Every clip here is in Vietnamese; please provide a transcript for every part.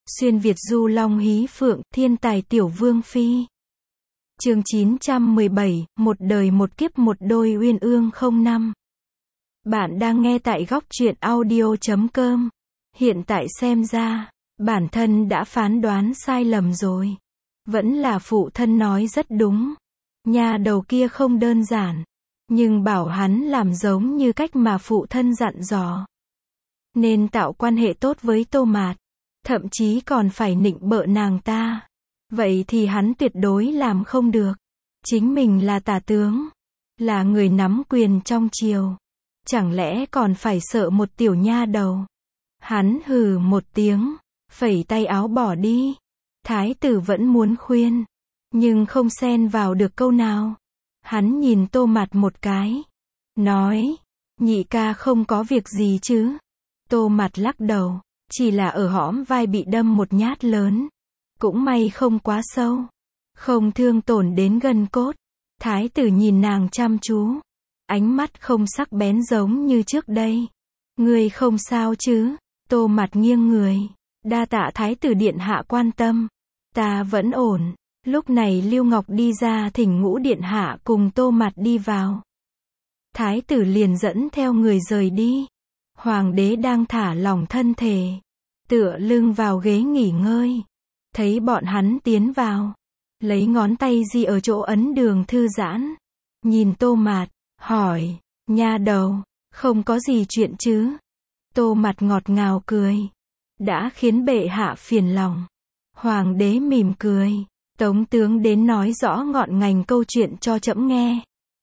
Xuyên Việt du long hí phượng, thiên tài tiểu vương phi. Chương 917, một đời một kiếp một đôi uyên ương 05. Bạn đang nghe tại góc truyện audio.com. Hiện tại xem ra, bản thân đã phán đoán sai lầm rồi. Vẫn là phụ thân nói rất đúng. Nhà đầu kia không đơn giản. Nhưng bảo hắn làm giống như cách mà phụ thân dặn dò. Nên tạo quan hệ tốt với Tô Mạt. Thậm chí còn phải nịnh bợ nàng ta. Vậy thì hắn tuyệt đối làm không được. Chính mình là tả tướng. Là người nắm quyền trong triều. Chẳng lẽ còn phải sợ một tiểu nha đầu. Hắn hừ một tiếng. Phẩy tay áo bỏ đi. Thái tử vẫn muốn khuyên. Nhưng không xen vào được câu nào. Hắn nhìn Tô Mạt một cái. Nói. Nhị ca không có việc gì chứ. Tô Mạt lắc đầu. Chỉ là ở hõm vai bị đâm một nhát lớn. Cũng may không quá sâu. Không thương tổn đến gân cốt. Thái tử nhìn nàng chăm chú. Ánh mắt không sắc bén giống như trước đây. Ngươi không sao chứ? Tô Mạt nghiêng người. Đa tạ thái tử điện hạ quan tâm. Ta vẫn ổn. Lúc này Lưu Ngọc đi ra thỉnh Ngũ điện hạ cùng Tô Mạt đi vào. Thái tử liền dẫn theo người rời đi. Hoàng đế đang thả lỏng thân thể. Tựa lưng vào ghế nghỉ ngơi. Thấy bọn hắn tiến vào. Lấy ngón tay di ở chỗ ấn đường thư giãn. Nhìn Tô Mạt. Hỏi. Nha đầu. Không có gì chuyện chứ. Tô Mạt ngọt ngào cười. Đã khiến bệ hạ phiền lòng. Hoàng đế mỉm cười. Tống tướng đến nói rõ ngọn ngành câu chuyện cho trẫm nghe.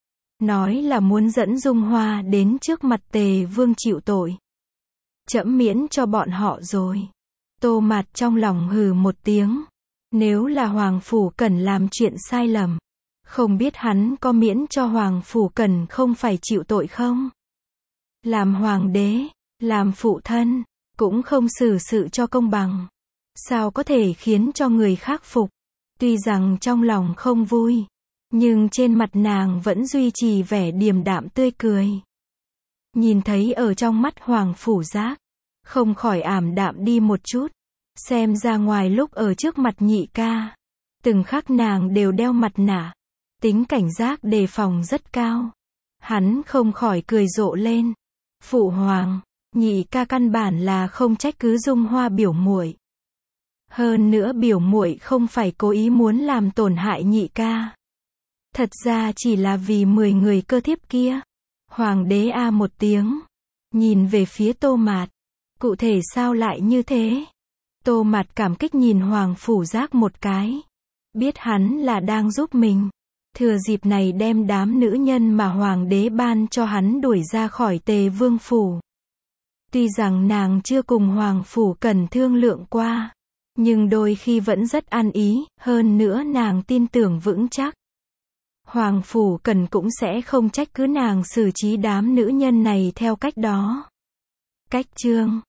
Nói là muốn dẫn Dung Hoa đến trước mặt Tề Vương chịu tội. Trẫm miễn cho bọn họ rồi. Tô Mạt trong lòng hừ một tiếng. Nếu là Hoàng Phủ Cẩn làm chuyện sai lầm. Không biết hắn có miễn cho Hoàng Phủ Cẩn không phải chịu tội không? Làm hoàng đế, làm phụ thân, cũng không xử sự cho công bằng. Sao có thể khiến cho người khác phục? Tuy rằng trong lòng không vui. Nhưng trên mặt nàng vẫn duy trì vẻ điềm đạm tươi cười. Nhìn thấy ở trong mắt Hoàng Phủ Giác. Không khỏi ảm đạm đi một chút. Xem ra ngoài lúc ở trước mặt nhị ca. Từng khắc nàng đều đeo mặt nạ. Tính cảnh giác đề phòng rất cao. Hắn không khỏi cười rộ lên. Phụ hoàng, nhị ca căn bản là không trách cứ Dung Hoa biểu muội. Hơn nữa biểu muội không phải cố ý muốn làm tổn hại nhị ca. Thật ra chỉ là vì 10 người cơ thiếp kia. Hoàng đế a một tiếng. Nhìn về phía Tô Mạt. Cụ thể sao lại như thế? Tô Mạt cảm kích nhìn Hoàng Phủ Giác một cái. Biết hắn là đang giúp mình. Thừa dịp này đem đám nữ nhân mà Hoàng đế ban cho hắn đuổi ra khỏi Tề Vương Phủ. Tuy rằng nàng chưa cùng Hoàng Phủ Cẩn thương lượng qua. Nhưng đôi khi vẫn rất ăn ý, hơn nữa nàng tin tưởng vững chắc. Hoàng Phủ Cẩn cũng sẽ không trách cứ nàng xử trí đám nữ nhân này theo cách đó. Cách chương